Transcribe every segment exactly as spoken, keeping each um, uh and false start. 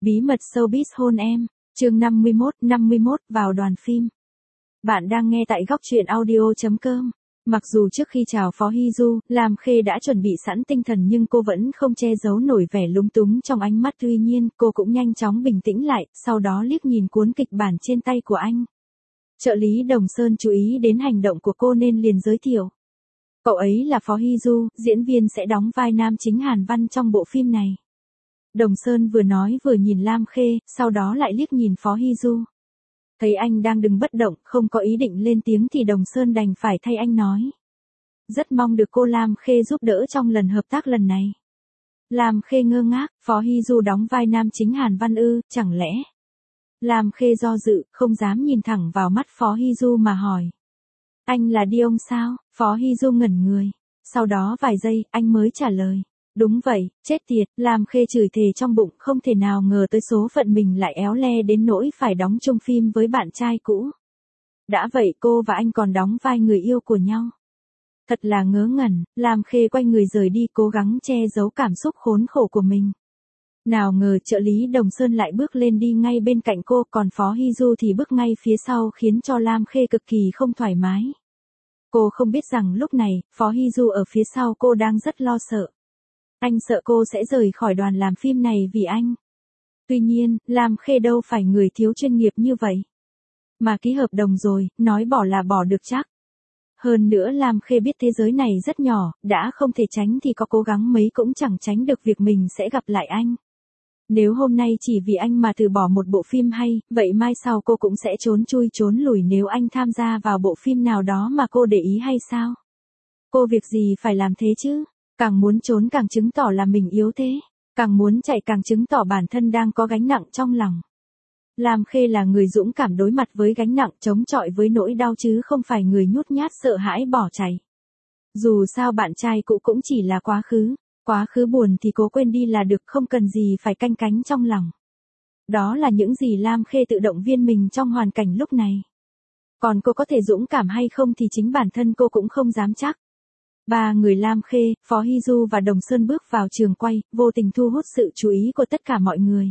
Bí mật showbiz hôn em, chương năm mươi mốt, năm mươi mốt vào đoàn phim. Bạn đang nghe tại góc truyện audio chấm com. Mặc dù trước khi chào Phó Hy Du, Lam Khê đã chuẩn bị sẵn tinh thần nhưng cô vẫn không che giấu nổi vẻ lúng túng trong ánh mắt, tuy nhiên cô cũng nhanh chóng bình tĩnh lại, sau đó liếc nhìn cuốn kịch bản trên tay của anh. Trợ lý Đồng Sơn chú ý đến hành động của cô nên liền giới thiệu. Cậu ấy là Phó Hy Du, diễn viên sẽ đóng vai nam chính Hàn Văn trong bộ phim này. Đồng Sơn vừa nói vừa nhìn Lam Khê, sau đó lại liếc nhìn Phó Hy Du. Thấy anh đang đứng bất động, không có ý định lên tiếng thì Đồng Sơn đành phải thay anh nói. Rất mong được cô Lam Khê giúp đỡ trong lần hợp tác lần này. Lam Khê ngơ ngác, Phó Hy Du đóng vai nam chính Hàn Văn ư, chẳng lẽ? Lam Khê do dự, không dám nhìn thẳng vào mắt Phó Hy Du mà hỏi. Anh là Diong sao? Phó Hy Du ngẩn người. Sau đó vài giây, anh mới trả lời. Đúng vậy, chết tiệt, Lam Khê chửi thề trong bụng, không thể nào ngờ tới số phận mình lại éo le đến nỗi phải đóng chung phim với bạn trai cũ. Đã vậy cô và anh còn đóng vai người yêu của nhau. Thật là ngớ ngẩn, Lam Khê quay người rời đi, cố gắng che giấu cảm xúc khốn khổ của mình. Nào ngờ trợ lý Đồng Sơn lại bước lên đi ngay bên cạnh cô, còn Phó Hy Du thì bước ngay phía sau khiến cho Lam Khê cực kỳ không thoải mái. Cô không biết rằng lúc này, Phó Hy Du ở phía sau cô đang rất lo sợ. Anh sợ cô sẽ rời khỏi đoàn làm phim này vì anh. Tuy nhiên, Lam Khê đâu phải người thiếu chuyên nghiệp như vậy. Mà ký hợp đồng rồi, nói bỏ là bỏ được chắc. Hơn nữa Lam Khê biết thế giới này rất nhỏ, đã không thể tránh thì có cố gắng mấy cũng chẳng tránh được việc mình sẽ gặp lại anh. Nếu hôm nay chỉ vì anh mà từ bỏ một bộ phim hay, vậy mai sau cô cũng sẽ trốn chui trốn lùi nếu anh tham gia vào bộ phim nào đó mà cô để ý hay sao? Cô việc gì phải làm thế chứ? Càng muốn trốn càng chứng tỏ là mình yếu thế, càng muốn chạy càng chứng tỏ bản thân đang có gánh nặng trong lòng. Lam Khê là người dũng cảm đối mặt với gánh nặng, chống chọi với nỗi đau chứ không phải người nhút nhát sợ hãi bỏ chạy. Dù sao bạn trai cũ cũng chỉ là quá khứ, quá khứ buồn thì cố quên đi là được, không cần gì phải canh cánh trong lòng. Đó là những gì Lam Khê tự động viên mình trong hoàn cảnh lúc này. Còn cô có thể dũng cảm hay không thì chính bản thân cô cũng không dám chắc. Ba người Lam Khê, Phó Hy Du và Đồng Sơn bước vào trường quay, vô tình thu hút sự chú ý của tất cả mọi người.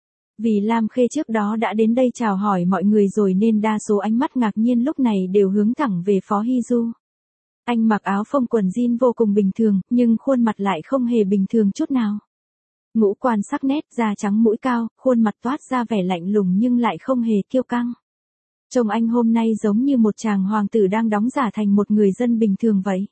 Vì Lam Khê trước đó đã đến đây chào hỏi mọi người rồi nên đa số ánh mắt ngạc nhiên lúc này đều hướng thẳng về Phó Hy Du. Anh mặc áo phông quần jean vô cùng bình thường, nhưng khuôn mặt lại không hề bình thường chút nào. Ngũ quan sắc nét, da trắng mũi cao, khuôn mặt toát ra vẻ lạnh lùng nhưng lại không hề kiêu căng. Trông anh hôm nay giống như một chàng hoàng tử đang đóng giả thành một người dân bình thường vậy.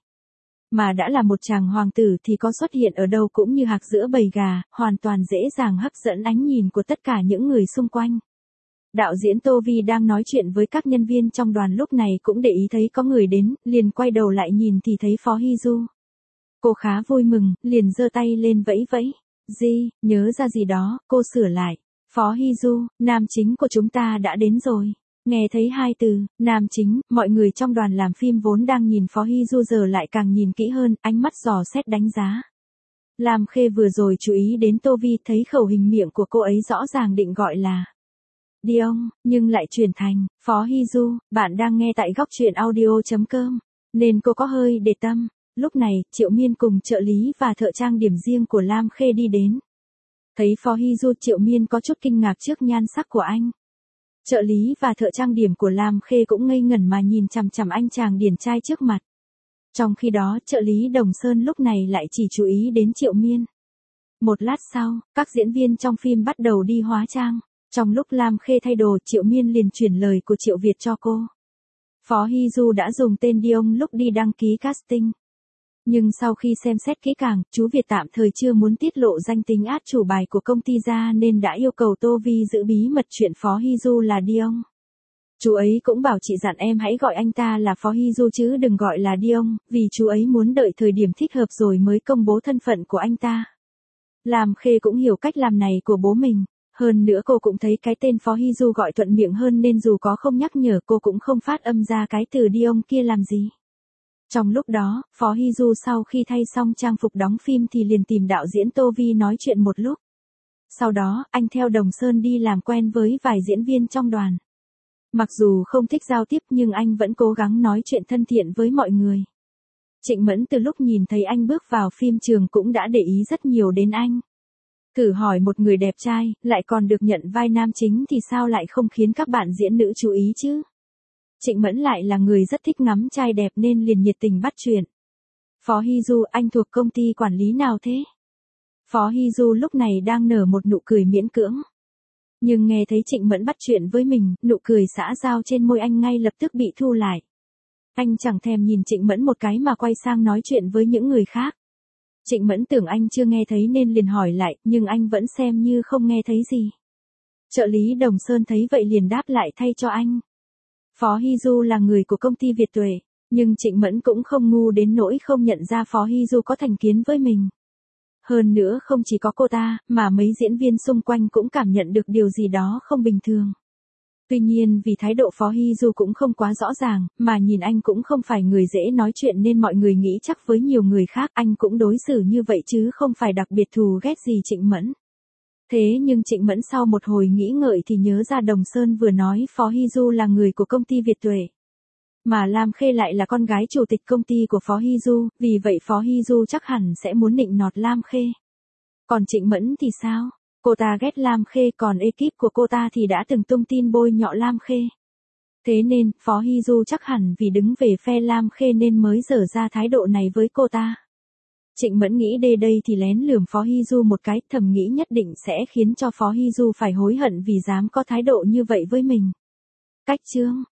Mà đã là một chàng hoàng tử thì có xuất hiện ở đâu cũng như hạc giữa bầy gà, hoàn toàn dễ dàng hấp dẫn ánh nhìn của tất cả những người xung quanh. Đạo diễn Tô Vi đang nói chuyện với các nhân viên trong đoàn lúc này cũng để ý thấy có người đến, liền quay đầu lại nhìn thì thấy Phó Hy Du. Cô khá vui mừng, liền giơ tay lên vẫy vẫy. Di, nhớ ra gì đó, cô sửa lại. Phó Hy Du, nam chính của chúng ta đã đến rồi. Nghe thấy hai từ, nam chính, mọi người trong đoàn làm phim vốn đang nhìn Phó Hy Du giờ lại càng nhìn kỹ hơn, ánh mắt dò xét đánh giá. Lam Khê vừa rồi chú ý đến Tô Vi, thấy khẩu hình miệng của cô ấy rõ ràng định gọi là Diong, nhưng lại chuyển thành Phó Hy Du. Bạn đang nghe tại góc truyện audio chấm com, nên cô có hơi để tâm. Lúc này, Triệu Miên cùng trợ lý và thợ trang điểm riêng của Lam Khê đi đến. Thấy Phó Hy Du, Triệu Miên có chút kinh ngạc trước nhan sắc của anh. Trợ lý và thợ trang điểm của Lam Khê cũng ngây ngẩn mà nhìn chằm chằm anh chàng điển trai trước mặt. Trong khi đó, trợ lý Đồng Sơn lúc này lại chỉ chú ý đến Triệu Miên. Một lát sau, các diễn viên trong phim bắt đầu đi hóa trang. Trong lúc Lam Khê thay đồ, Triệu Miên liền chuyển lời của Triệu Việt cho cô. Phó Hy Du đã dùng tên Diong lúc đi đăng ký casting. Nhưng sau khi xem xét kỹ càng, chú Việt tạm thời chưa muốn tiết lộ danh tính át chủ bài của công ty ra nên đã yêu cầu Tô Vi giữ bí mật chuyện Phó Hy Du là Diong. Chú ấy cũng bảo chị dặn em hãy gọi anh ta là Phó Hy Du chứ đừng gọi là Diong, vì chú ấy muốn đợi thời điểm thích hợp rồi mới công bố thân phận của anh ta. Lam Khê cũng hiểu cách làm này của bố mình. Hơn nữa cô cũng thấy cái tên Phó Hy Du gọi thuận miệng hơn nên dù có không nhắc nhở cô cũng không phát âm ra cái từ Diong kia làm gì. Trong lúc đó, Phó Hy Du sau khi thay xong trang phục đóng phim thì liền tìm đạo diễn Tô Vi nói chuyện một lúc. Sau đó, anh theo Đồng Sơn đi làm quen với vài diễn viên trong đoàn. Mặc dù không thích giao tiếp nhưng anh vẫn cố gắng nói chuyện thân thiện với mọi người. Trịnh Mẫn từ lúc nhìn thấy anh bước vào phim trường cũng đã để ý rất nhiều đến anh. Thử hỏi một người đẹp trai, lại còn được nhận vai nam chính thì sao lại không khiến các bạn diễn nữ chú ý chứ? Trịnh Mẫn lại là người rất thích ngắm trai đẹp nên liền nhiệt tình bắt chuyện. Phó Hy Du, anh thuộc công ty quản lý nào thế? Phó Hy Du lúc này đang nở một nụ cười miễn cưỡng. Nhưng nghe thấy Trịnh Mẫn bắt chuyện với mình, nụ cười xã giao trên môi anh ngay lập tức bị thu lại. Anh chẳng thèm nhìn Trịnh Mẫn một cái mà quay sang nói chuyện với những người khác. Trịnh Mẫn tưởng anh chưa nghe thấy nên liền hỏi lại, nhưng anh vẫn xem như không nghe thấy gì. Trợ lý Đồng Sơn thấy vậy liền đáp lại thay cho anh. Phó Hy Du là người của công ty Việt Tuệ, nhưng Trịnh Mẫn cũng không ngu đến nỗi không nhận ra Phó Hy Du có thành kiến với mình. Hơn nữa không chỉ có cô ta, mà mấy diễn viên xung quanh cũng cảm nhận được điều gì đó không bình thường. Tuy nhiên vì thái độ Phó Hy Du cũng không quá rõ ràng, mà nhìn anh cũng không phải người dễ nói chuyện nên mọi người nghĩ chắc với nhiều người khác anh cũng đối xử như vậy chứ không phải đặc biệt thù ghét gì Trịnh Mẫn. Thế nhưng Trịnh Mẫn sau một hồi nghĩ ngợi thì nhớ ra Đồng Sơn vừa nói Phó Hy Du là người của công ty Việt Tuệ. Mà Lam Khê lại là con gái chủ tịch công ty của Phó Hy Du, vì vậy Phó Hy Du chắc hẳn sẽ muốn nịnh nọt Lam Khê. Còn Trịnh Mẫn thì sao? Cô ta ghét Lam Khê, còn ekip của cô ta thì đã từng tung tin bôi nhọ Lam Khê. Thế nên, Phó Hy Du chắc hẳn vì đứng về phe Lam Khê nên mới dở ra thái độ này với cô ta. Trịnh Mẫn nghĩ đê đây thì lén lườm Phó Hy Du một cái, thầm nghĩ nhất định sẽ khiến cho Phó Hy Du phải hối hận vì dám có thái độ như vậy với mình. Cách chương